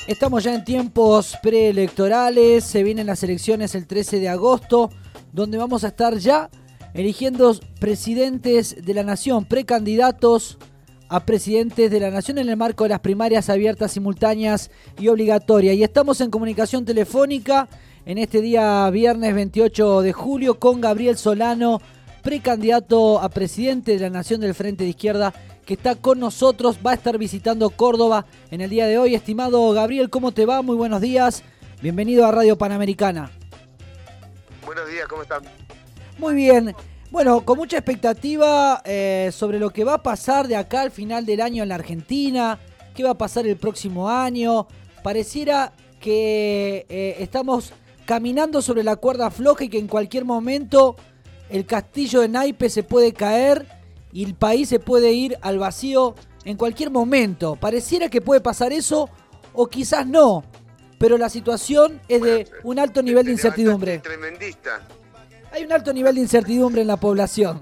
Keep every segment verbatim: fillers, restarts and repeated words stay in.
Estamos ya en tiempos preelectorales, se vienen las elecciones el trece de agosto, donde vamos a estar ya eligiendo presidentes de la nación, precandidatos a presidentes de la nación en el marco de las primarias abiertas, simultáneas y obligatorias. Y estamos en comunicación telefónica en este día viernes veintiocho de julio con Gabriel Solano, precandidato a presidente de la nación del Frente de Izquierda, que está con nosotros, va a estar visitando Córdoba en el día de hoy. Estimado Gabriel, ¿cómo te va? Muy buenos días. Bienvenido a Radio Panamericana. Buenos días, ¿cómo están? Muy bien. Bueno, con mucha expectativa eh, sobre lo que va a pasar de acá al final del año en la Argentina, qué va a pasar el próximo año. Pareciera que eh, estamos caminando sobre la cuerda floja y que en cualquier momento el castillo de naipes se puede caer y el país se puede ir al vacío en cualquier momento. Pareciera que puede pasar eso o quizás no, pero la situación es de un alto nivel de incertidumbre. Tremendista. Hay un alto nivel de incertidumbre en la población.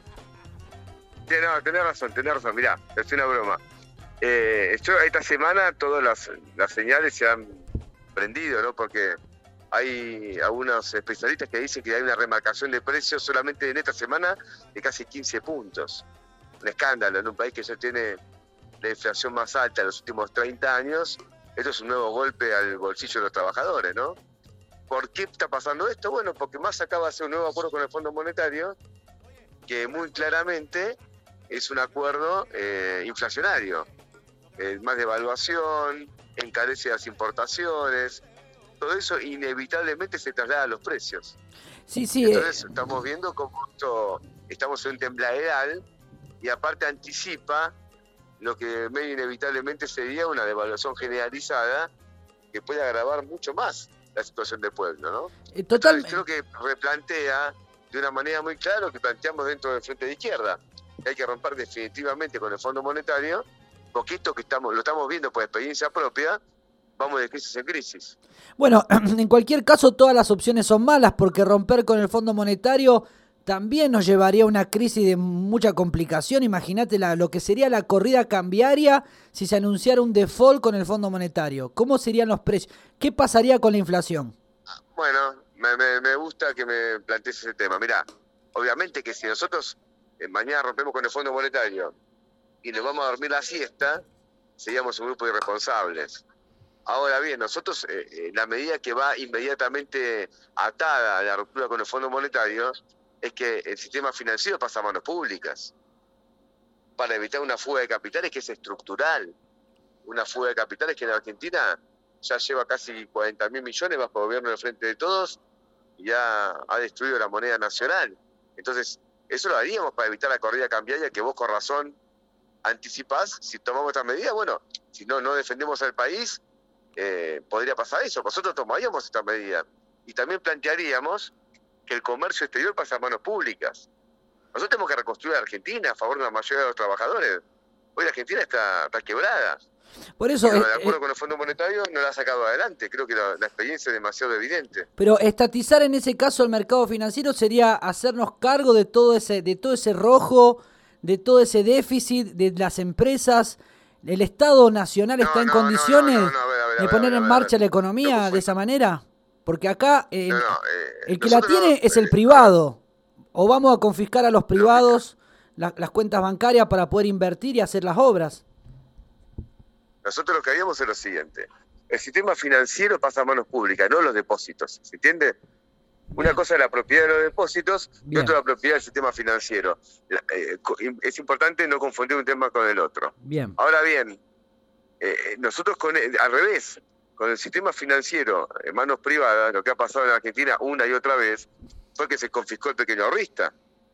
Sí, no, tenés razón, tenés razón. Mirá, es una broma. Eh, yo esta semana todas las, las señales se han prendido, ¿no? Porque hay algunos especialistas que dicen que hay una remarcación de precios solamente en esta semana de casi quince puntos. Un escándalo en un país que ya tiene la inflación más alta en los últimos treinta años. Esto es un nuevo golpe al bolsillo de los trabajadores, ¿no? ¿Por qué está pasando esto? Bueno, porque más acaba de hacer un nuevo acuerdo con el Fondo Monetario que muy claramente es un acuerdo eh, inflacionario. Eh, más devaluación, encarece las importaciones. Todo eso inevitablemente se traslada a los precios. Sí, sí. Entonces eh... estamos viendo cómo esto, estamos en un tembladeral y aparte anticipa lo que medio inevitablemente sería una devaluación generalizada que puede agravar mucho más la situación del pueblo, ¿no? Eh, totalmente. Entonces creo que replantea de una manera muy clara lo que planteamos dentro del Frente de Izquierda, que hay que romper definitivamente con el Fondo Monetario, porque esto que estamos, lo estamos viendo por experiencia propia, vamos de crisis en crisis. Bueno, en cualquier caso todas las opciones son malas porque romper con el Fondo Monetario también nos llevaría a una crisis de mucha complicación. Imagínate la, lo que sería la corrida cambiaria si se anunciara un default con el Fondo Monetario. ¿Cómo serían los precios? ¿Qué pasaría con la inflación? Bueno, me, me, me gusta que me plantees ese tema. Mirá, obviamente que si nosotros eh, mañana rompemos con el Fondo Monetario y nos vamos a dormir la siesta, seríamos un grupo de irresponsables. Ahora bien, nosotros, eh, la medida que va inmediatamente atada a la ruptura con el Fondo Monetario es que el sistema financiero pasa a manos públicas para evitar una fuga de capitales que es estructural. Una fuga de capitales que en Argentina ya lleva casi cuarenta mil millones bajo el gobierno del Frente de Todos y ya ha destruido la moneda nacional. Entonces, eso lo haríamos para evitar la corrida cambiaria que vos con razón anticipás. Si tomamos esta medida, bueno, si no, no defendemos al país, Eh, podría pasar eso. Nosotros tomaríamos esta medida y también plantearíamos que el comercio exterior pase a manos públicas. Nosotros tenemos que reconstruir a Argentina a favor de la mayoría de los trabajadores. Hoy la Argentina está, está quebrada. Por eso, pero eh, de acuerdo eh, con el Fondo Monetario no la ha sacado adelante. Creo que la, la experiencia es demasiado evidente. Pero estatizar en ese caso el mercado financiero sería hacernos cargo de todo ese, de todo ese rojo, de todo ese déficit de las empresas. ¿El Estado Nacional No, está en no, condiciones no, no, no, a ver, a ver, de a ver, poner a ver, en a ver, marcha a ver. la economía No, de esa manera? Porque acá eh, no, no, eh, el que la tiene no, es el eh, privado. O vamos a confiscar a los privados no, la, las cuentas bancarias para poder invertir y hacer las obras. Nosotros lo que haríamos es lo siguiente. El sistema financiero pasa a manos públicas, no los depósitos. ¿Se entiende? Una Bien. cosa es la propiedad de los depósitos Bien. y otra la propiedad del sistema financiero. La, eh, es importante no confundir un tema con el otro. Bien. Ahora bien, eh, nosotros con el, al revés, con el sistema financiero en manos privadas, lo que ha pasado en Argentina una y otra vez fue que se confiscó el pequeño ahorrista.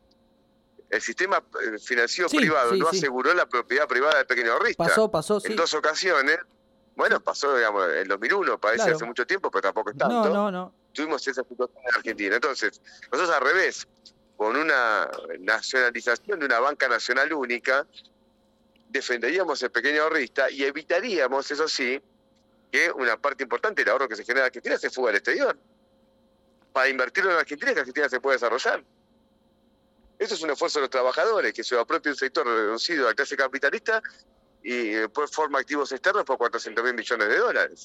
El sistema financiero Sí, privado sí, no sí. aseguró la propiedad privada del pequeño ahorrista. Pasó, pasó, sí. En dos ocasiones, bueno, Sí. pasó, digamos, en dos mil uno, parece Claro. hace mucho tiempo, pero tampoco es tanto. No, no, no. Tuvimos esa situación en Argentina. Entonces, nosotros al revés, con una nacionalización de una banca nacional única, defenderíamos el pequeño ahorrista y evitaríamos, eso sí, que una parte importante del ahorro que se genera en Argentina se fuga al exterior. Para invertirlo en Argentina, es que Argentina se puede desarrollar. Eso es un esfuerzo de los trabajadores, que se apropie un sector reducido de la clase capitalista y después forma activos externos por cuatrocientos mil millones de dólares.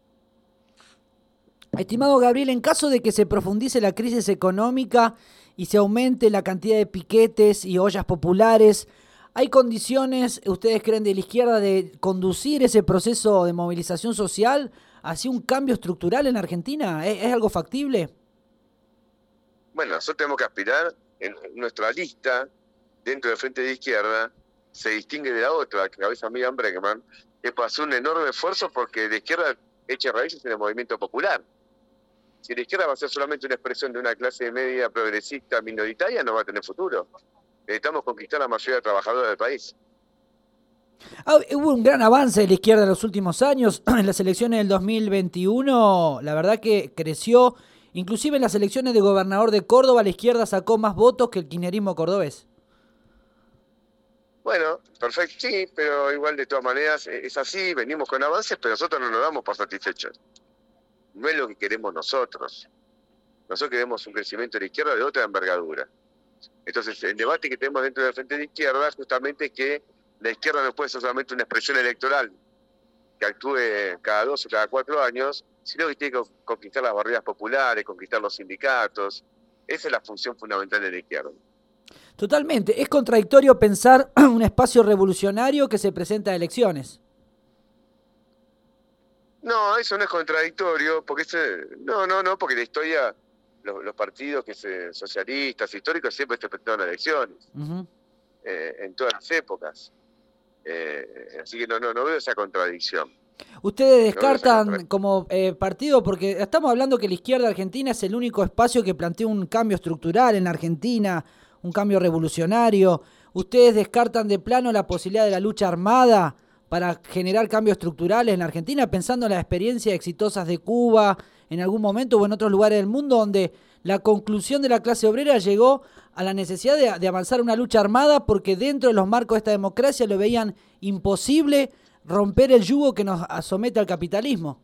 Estimado Gabriel, en caso de que se profundice la crisis económica y se aumente la cantidad de piquetes y ollas populares, ¿hay condiciones, ustedes creen, de la izquierda de conducir ese proceso de movilización social hacia un cambio estructural en Argentina? ¿Es, es algo factible? Bueno, nosotros tenemos que aspirar, en nuestra lista, dentro del Frente de Izquierda, se distingue de la otra, que cabeza Miriam Bregman, es para hacer un enorme esfuerzo porque la izquierda eche raíces en el movimiento popular. Si la izquierda va a ser solamente una expresión de una clase media progresista minoritaria, no va a tener futuro. Necesitamos conquistar a la mayoría de trabajadores del país. Ah, hubo un gran avance de la izquierda en los últimos años. En las elecciones del dos mil veintiuno, la verdad que creció. Inclusive en las elecciones de gobernador de Córdoba, la izquierda sacó más votos que el kirchnerismo cordobés. Bueno, perfecto, sí, pero igual de todas maneras es así, venimos con avances, pero nosotros no nos damos por satisfechos. No es lo que queremos nosotros. Nosotros queremos un crecimiento de la izquierda de otra envergadura. Entonces, el debate que tenemos dentro del Frente de Izquierda es justamente que la izquierda no puede ser solamente una expresión electoral que actúe cada dos o cada cuatro años, sino que tiene que conquistar las barreras populares, conquistar los sindicatos. Esa es la función fundamental de la izquierda. Totalmente. Es contradictorio pensar un espacio revolucionario que se presenta a elecciones. No, eso no es contradictorio, porque ese, no, no, no, porque la historia, los, los partidos que se, socialistas, históricos, siempre se presentaron a elecciones, uh-huh. eh, en todas las épocas. Eh, así que no, no, no veo esa contradicción. Ustedes descartan no como eh, partido, porque estamos hablando que la izquierda argentina es el único espacio que plantea un cambio estructural en Argentina, un cambio revolucionario. ¿Ustedes descartan de plano la posibilidad de la lucha armada para generar cambios estructurales en la Argentina, pensando en las experiencias exitosas de Cuba en algún momento o en otros lugares del mundo donde la conclusión de la clase obrera llegó a la necesidad de, de avanzar una lucha armada porque dentro de los marcos de esta democracia lo veían imposible romper el yugo que nos somete al capitalismo?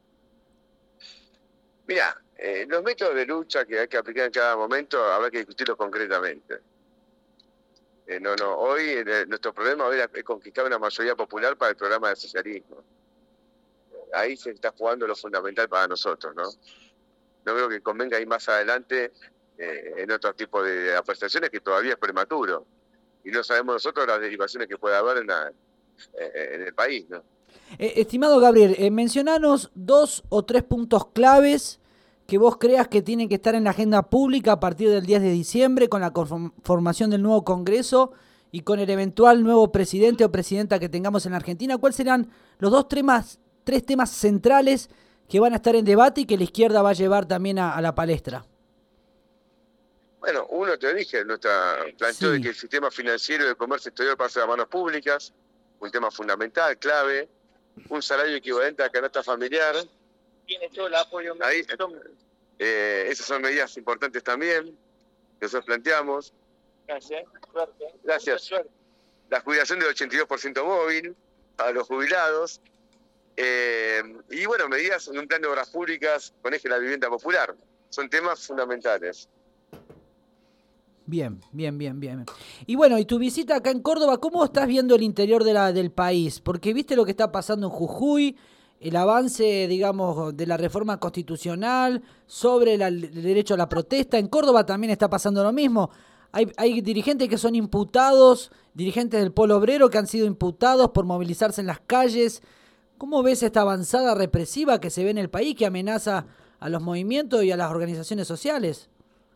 Mira, eh, los métodos de lucha que hay que aplicar en cada momento habrá que discutirlos concretamente. Eh, no, no, hoy eh, nuestro problema hoy es conquistar una mayoría popular para el programa del socialismo. Ahí se está jugando lo fundamental para nosotros, ¿no? No veo que convenga ir más adelante eh, en otro tipo de apreciaciones que todavía es prematuro. Y no sabemos nosotros las derivaciones que puede haber en, la, eh, en el país, ¿no? Eh, estimado Gabriel, eh, mencionanos dos o tres puntos claves que vos creas que tienen que estar en la agenda pública a partir del diez de diciembre con la conformación del nuevo Congreso y con el eventual nuevo presidente o presidenta que tengamos en la Argentina. ¿Cuáles serán los dos temas, tres temas centrales que van a estar en debate y que la izquierda va a llevar también a, a la palestra? Bueno, uno te dije, nuestra planteo sí. de que el sistema financiero y de comercio exterior pase a manos públicas, un tema fundamental, clave, un salario equivalente a la canasta familiar. Tiene todo el apoyo. Ahí, eh, esas son medidas importantes también que nosotros planteamos. Gracias. Suerte. Gracias. Suerte. La jubilación del ochenta y dos por ciento móvil a los jubilados. Eh, y bueno, medidas en un plan de obras públicas con eje la vivienda popular. Son temas fundamentales. Bien, bien, bien, bien. Y bueno, y tu visita acá en Córdoba, ¿cómo estás viendo el interior de la, del país? Porque viste lo que está pasando en Jujuy, el avance, digamos, de la reforma constitucional sobre la, el derecho a la protesta. En Córdoba también está pasando lo mismo. Hay, hay dirigentes que son imputados, dirigentes del polo obrero que han sido imputados por movilizarse en las calles. ¿Cómo ves esta avanzada represiva que se ve en el país que amenaza a los movimientos y a las organizaciones sociales?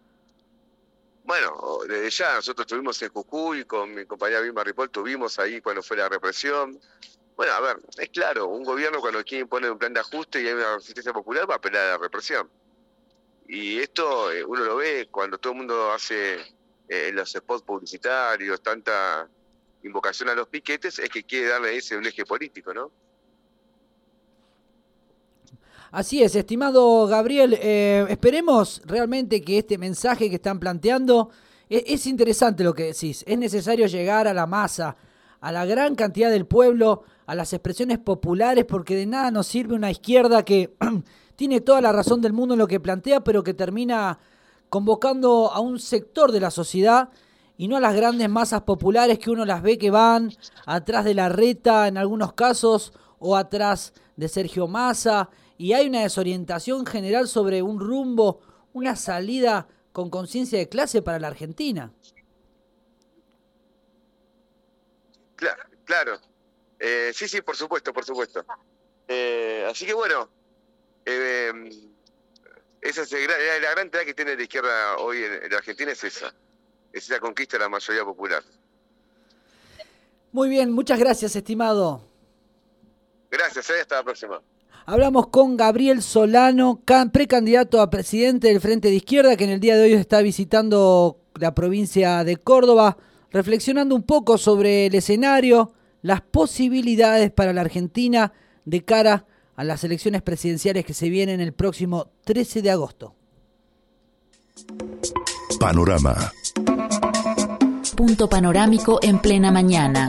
Bueno, desde ya nosotros estuvimos en Jujuy, con mi compañera Vilma Ripoll, tuvimos ahí cuando fue la represión. Bueno, a ver, es claro, un gobierno cuando quiere imponer un plan de ajuste y hay una resistencia popular va a apelar a la represión. Y esto eh, uno lo ve cuando todo el mundo hace eh, los spots publicitarios, tanta invocación a los piquetes, es que quiere darle ese un eje político, ¿no? Así es, estimado Gabriel, eh, esperemos realmente que este mensaje que están planteando, es, es interesante lo que decís, es necesario llegar a la masa, a la gran cantidad del pueblo, a las expresiones populares, porque de nada nos sirve una izquierda que tiene toda la razón del mundo en lo que plantea, pero que termina convocando a un sector de la sociedad y no a las grandes masas populares que uno las ve que van atrás de Larreta en algunos casos o atrás de Sergio Massa, y hay una desorientación general sobre un rumbo, una salida con conciencia de clase para la Argentina. Claro, claro. Eh, sí, sí, por supuesto, por supuesto. Eh, así que bueno, eh, esa es el gran, la gran tarea que tiene la izquierda hoy en, en la Argentina es esa, es esa conquista de la mayoría popular. Muy bien, muchas gracias, estimado. Gracias, eh, hasta la próxima. Hablamos con Gabriel Solano, precandidato a presidente del Frente de Izquierda, que en el día de hoy está visitando la provincia de Córdoba, reflexionando un poco sobre el escenario, las posibilidades para la Argentina de cara a las elecciones presidenciales que se vienen el próximo trece de agosto. Panorama. Punto panorámico en plena mañana.